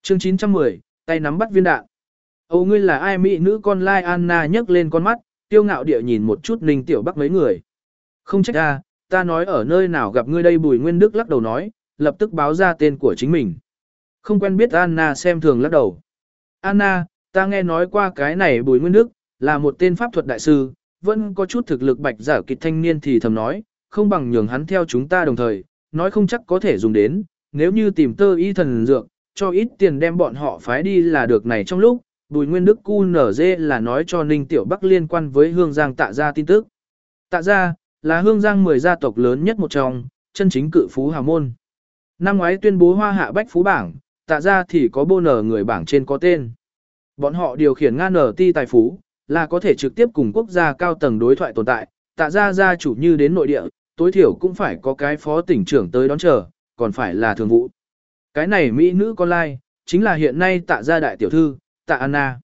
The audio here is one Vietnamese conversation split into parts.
Chương 910, tay nắm bắt viên đạn. Ồ ngươi là ai mỹ nữ con lai Anna nhấc lên con mắt, tiêu ngạo địa nhìn một chút Ninh Tiểu Bắc mấy người. Không trách ta nói ở nơi nào gặp ngươi đây Bùi Nguyên Đức lắc đầu nói, lập tức báo ra tên của chính mình. Không quen biết Anna xem thường lắc đầu. Anna, ta nghe nói qua cái này Bùi Nguyên Đức, là một tên pháp thuật đại sư, vẫn có chút thực lực bạch giả kịch thanh niên thì thầm nói, không bằng nhường hắn theo chúng ta đồng thời, nói không chắc có thể dùng đến, nếu như tìm tơ y thần dược, cho ít tiền đem bọn họ phái đi là được này trong lúc. Bùi Nguyên Đức QNZ là nói cho Ninh Tiểu Bắc liên quan với Hương Giang Tạ Gia tin tức. Tạ Gia là Hương Giang 10 gia tộc lớn nhất một trong, chân chính cự phú hào môn. Năm ngoái tuyên bố hoa hạ bách phú bảng, Tạ Gia thì có bô nở người bảng trên có tên. Bọn họ điều khiển ngang nở ti tài phú, là có thể trực tiếp cùng quốc gia cao tầng đối thoại tồn tại. Tạ Gia gia chủ như đến nội địa, tối thiểu cũng phải có cái phó tỉnh trưởng tới đón chờ, còn phải là thường vụ. Cái này mỹ nữ con lai, chính là hiện nay Tạ Gia đại tiểu thư, Tạ Anna.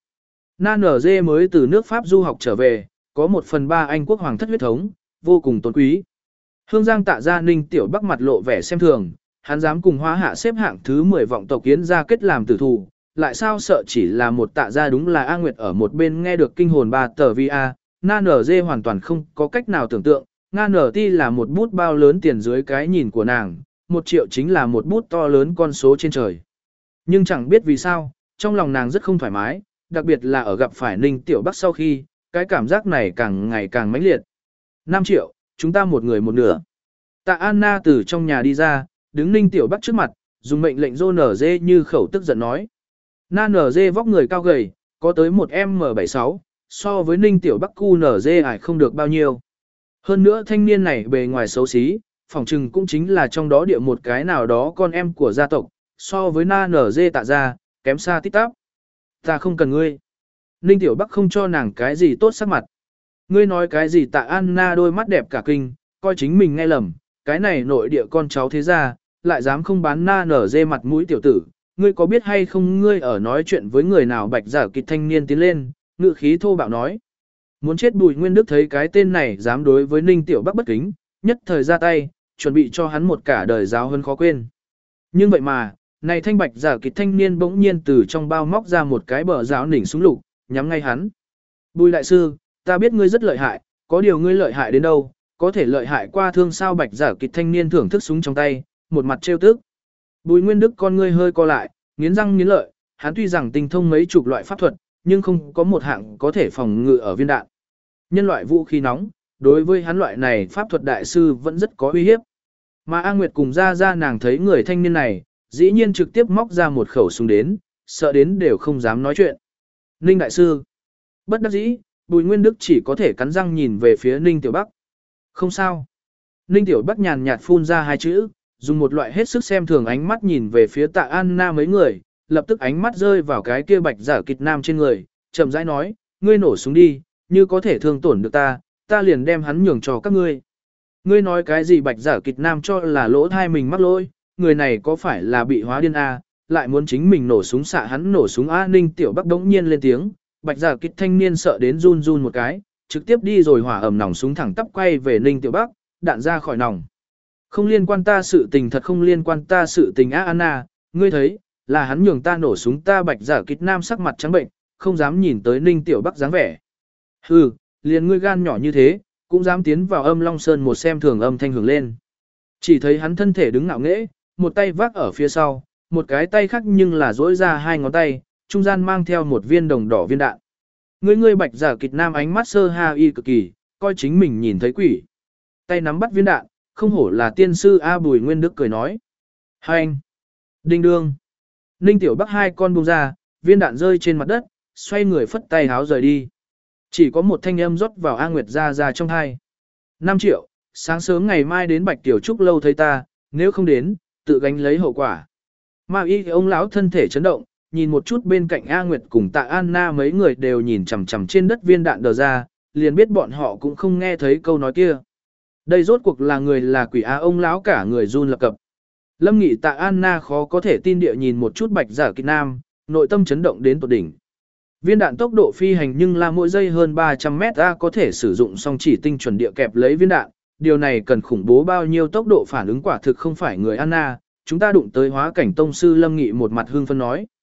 NNG mới từ nước Pháp du học trở về, có 1/3 Anh quốc hoàng thất huyết thống, vô cùng tôn quý. Hương Giang Tạ Gia Ninh Tiểu Bắc mặt lộ vẻ xem thường, hắn dám cùng Hóa Hạ xếp hạng thứ 10 vọng tộc Yến gia kết làm tử thù, lại sao sợ chỉ là một Tạ Gia. Đúng là A Nguyệt ở một bên nghe được kinh hồn 3 tờ VA, NNG hoàn toàn không có cách nào tưởng tượng, NNT là một bút bao lớn tiền dưới cái nhìn của nàng, 1 triệu chính là một bút to lớn con số trên trời. Nhưng chẳng biết vì sao, trong lòng nàng rất không thoải mái, đặc biệt là ở gặp phải Ninh Tiểu Bắc sau khi, cái cảm giác này càng ngày càng mãnh liệt. 5 triệu, chúng ta một người một nửa. Tạ Anna từ trong nhà đi ra, đứng Ninh Tiểu Bắc trước mặt, dùng mệnh lệnh rô nở dê như khẩu tức giận nói. Na nở dê vóc người cao gầy, có tới 1m76, so với Ninh Tiểu Bắc cu nở dê ải không được bao nhiêu. Hơn nữa thanh niên này bề ngoài xấu xí, phỏng chừng cũng chính là trong đó địa một cái nào đó con em của gia tộc, so với Na nở dê Tạ Gia, kém xa tít tắp. Ta không cần ngươi. Ninh Tiểu Bắc không cho nàng cái gì tốt sắc mặt. Ngươi nói cái gì Tạ Anna đôi mắt đẹp cả kinh, coi chính mình nghe lầm, cái này nội địa con cháu thế ra, lại dám không bán Na nở dê mặt mũi tiểu tử. Ngươi có biết hay không ngươi ở nói chuyện với người nào bạch giả kịch thanh niên tiến lên, ngự khí thô bạo nói. Muốn chết Bùi Nguyên Đức thấy cái tên này dám đối với Ninh Tiểu Bắc bất kính, nhất thời ra tay, chuẩn bị cho hắn một cả đời giáo hơn khó quên. Nhưng vậy mà, này thanh bạch giả kịch thanh niên bỗng nhiên từ trong bao móc ra một cái bờ giáo nỉnh súng lục, nhắm ngay hắn. Bùi đại sư, ta biết ngươi rất lợi hại, có điều ngươi lợi hại đến đâu, có thể lợi hại qua thương sao bạch giả kịch thanh niên thưởng thức súng trong tay, một mặt trêu tức. Bùi Nguyên Đức con ngươi hơi co lại, nghiến răng nghiến lợi, hắn tuy rằng tinh thông mấy chục loại pháp thuật, nhưng không có một hạng có thể phòng ngự ở viên đạn. Nhân loại vũ khí nóng, đối với hắn loại này pháp thuật đại sư vẫn rất có uy hiếp. Mà A Nguyệt cùng ra nàng thấy người thanh niên này, dĩ nhiên trực tiếp móc ra một khẩu súng đến, sợ đến đều không dám nói chuyện. Ninh đại sư. Bất đắc dĩ, Bùi Nguyên Đức chỉ có thể cắn răng nhìn về phía Ninh Tiểu Bắc. Không sao. Ninh Tiểu Bắc nhàn nhạt phun ra hai chữ, dùng một loại hết sức xem thường ánh mắt nhìn về phía Tạ Anna mấy người, lập tức ánh mắt rơi vào cái kia bạch giả kịch nam trên người, chậm rãi nói, ngươi nổ súng đi, như có thể thương tổn được ta liền đem hắn nhường cho các ngươi. Ngươi nói cái gì bạch giả kịch nam cho là lỗ thai mình mắc lỗi, người này có phải là bị hóa điên lại muốn chính mình nổ súng xạ hắn nổ súng Ninh Tiểu Bắc đống nhiên lên tiếng, bạch giả kịch thanh niên sợ đến run run một cái, trực tiếp đi rồi hỏa ầm nòng súng thẳng tắp quay về Ninh Tiểu Bắc, đạn ra khỏi nòng. Không liên quan ta sự tình thật không liên quan ta sự tình Anna, ngươi thấy, là hắn nhường ta nổ súng ta bạch giả kịch nam sắc mặt trắng bệnh, không dám nhìn tới Ninh Tiểu Bắc dáng vẻ. Hừ, liền ngươi gan nhỏ như thế, cũng dám tiến vào Âm Long Sơn một xem thường âm thanh hưởng lên. Chỉ thấy hắn thân thể đứng ngạo nghễ, một tay vác ở phía sau, một cái tay khác nhưng là duỗi ra hai ngón tay, trung gian mang theo một viên đồng đỏ viên đạn. Ngươi bạch giả kịch nam ánh mắt sơ ha y cực kỳ, coi chính mình nhìn thấy quỷ. Tay nắm bắt viên đạn, không hổ là tiên sư A Bùi Nguyên Đức cười nói. Hai anh. Đinh đương. Ninh Tiểu Bắc hai con buông ra, viên đạn rơi trên mặt đất, xoay người phất tay háo rời đi. Chỉ có một thanh âm rót vào A Nguyệt ra trong hai. 5 triệu, sáng sớm ngày mai đến Bạch Tiểu Trúc lâu thấy ta, nếu không đến, tự gánh lấy hậu quả. Ma y ông lão thân thể chấn động, nhìn một chút bên cạnh A Nguyệt cùng Tạ Anna mấy người đều nhìn chằm chằm trên đất viên đạn đờ ra, liền biết bọn họ cũng không nghe thấy câu nói kia. Đây rốt cuộc là người là quỷ ông lão cả người run lập cập. Lâm Nghị Tạ Anna khó có thể tin địa nhìn một chút bạch giả kịch nam, nội tâm chấn động đến tột đỉnh. Viên đạn tốc độ phi hành nhưng là mỗi giây hơn 300 mét có thể sử dụng song chỉ tinh chuẩn địa kẹp lấy viên đạn, điều này cần khủng bố bao nhiêu tốc độ phản ứng quả thực không phải người Anna, chúng ta đụng tới hóa cảnh tông sư Lâm Nghị một mặt hưng phấn nói.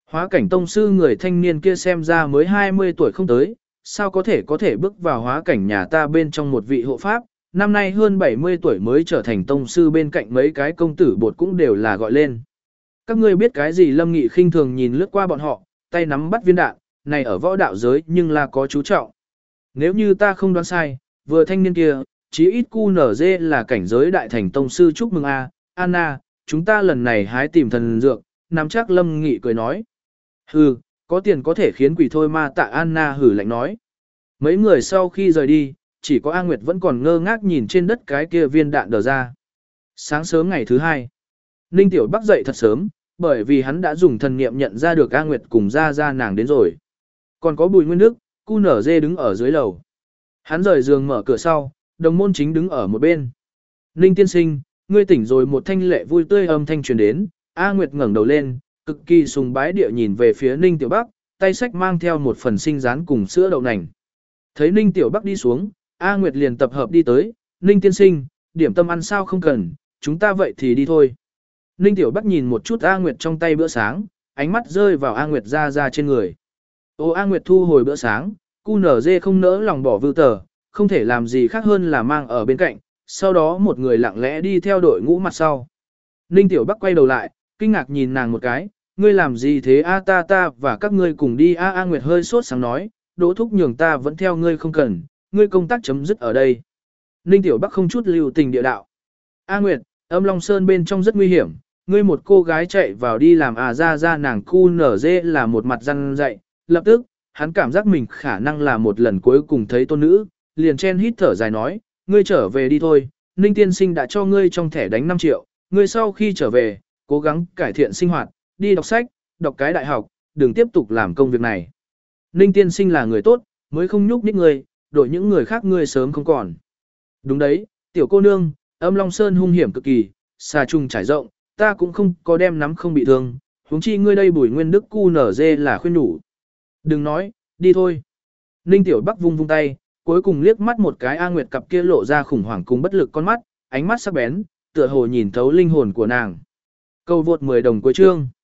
Hóa cảnh tông sư người thanh niên kia xem ra mới 20 tuổi không tới, sao có thể bước vào hóa cảnh nhà ta bên trong một vị hộ pháp, năm nay hơn 70 tuổi mới trở thành tông sư bên cạnh mấy cái công tử bột cũng đều là gọi lên. Các ngươi biết cái gì? Lâm Nghị khinh thường nhìn lướt qua bọn họ, tay nắm bắt viên đạn, này ở võ đạo giới nhưng là có chú trọng. Nếu như ta không đoán sai, vừa thanh niên kia, chí ít QNZ là cảnh giới đại thành tông sư. Chúc mừng a, Anna, chúng ta lần này hái tìm thần dược, nắm chắc. Lâm Nghị cười nói. Hừ, có tiền có thể khiến quỷ thôi mà. Tạ Anna hử lạnh nói. Mấy người sau khi rời đi, chỉ có A Nguyệt vẫn còn ngơ ngác nhìn trên đất cái kia viên đạn đờ ra. Sáng sớm ngày thứ hai, Ninh Tiểu Bắc dậy thật sớm, bởi vì hắn đã dùng thần niệm nhận ra được A Nguyệt cùng ra nàng đến rồi. Còn có Bùi Nguyên Đức, QNZ đứng ở dưới lầu. Hắn rời giường mở cửa sau, đồng môn chính đứng ở một bên. Ninh tiên sinh, ngươi tỉnh rồi. Một thanh lệ vui tươi âm thanh truyền đến. A Nguyệt ngẩng đầu lên, cực kỳ sùng bái địa nhìn về phía Ninh Tiểu Bắc, tay sách mang theo một phần sinh rán cùng sữa đậu nành. Thấy Ninh Tiểu Bắc đi xuống, A Nguyệt liền tập hợp đi tới. Ninh tiên sinh, điểm tâm ăn sao không cần, chúng ta vậy thì đi thôi. Ninh Tiểu Bắc nhìn một chút A Nguyệt trong tay bữa sáng, ánh mắt rơi vào A Nguyệt ra trên người. Ô A Nguyệt thu hồi bữa sáng, QNZ không nỡ lòng bỏ vư tờ, không thể làm gì khác hơn là mang ở bên cạnh, sau đó một người lặng lẽ đi theo đội ngũ mặt sau. Ninh Tiểu Bắc quay đầu lại, kinh ngạc nhìn nàng một cái, ngươi làm gì thế? A ta và các ngươi cùng đi. A Nguyệt hơi sốt sáng nói, Đỗ thúc nhường ta vẫn theo ngươi không cần, ngươi công tác chấm dứt ở đây. Ninh Tiểu Bắc không chút lưu tình địa đạo. A Nguyệt, Âm Long Sơn bên trong rất nguy hiểm, ngươi một cô gái chạy vào đi làm ra nàng QNZ là một mặt răn dạy, lập tức, hắn cảm giác mình khả năng là một lần cuối cùng thấy tôn nữ, liền chen hít thở dài nói, ngươi trở về đi thôi, Ninh tiên sinh đã cho ngươi trong thẻ đánh 5 triệu, ngươi sau khi trở về, cố gắng cải thiện sinh hoạt, đi đọc sách, đọc cái đại học, đừng tiếp tục làm công việc này. Ninh tiên sinh là người tốt, mới không nhúc nhích ngươi, đổi những người khác ngươi sớm không còn. Đúng đấy, tiểu cô nương, Âm Long Sơn hung hiểm cực kỳ, xà trùng trải rộng, ta cũng không có đem nắm không bị thương, huống chi ngươi đây Bùi Nguyên Đức QNZ là khuyên nhủ. Đừng nói, đi thôi. Ninh Tiểu Bắc vung tay, cuối cùng liếc mắt một cái A Nguyệt cặp kia lộ ra khủng hoảng cùng bất lực con mắt, ánh mắt sắc bén, tựa hồ nhìn thấu linh hồn của nàng. Câu vượt 10 đồng cuối chương.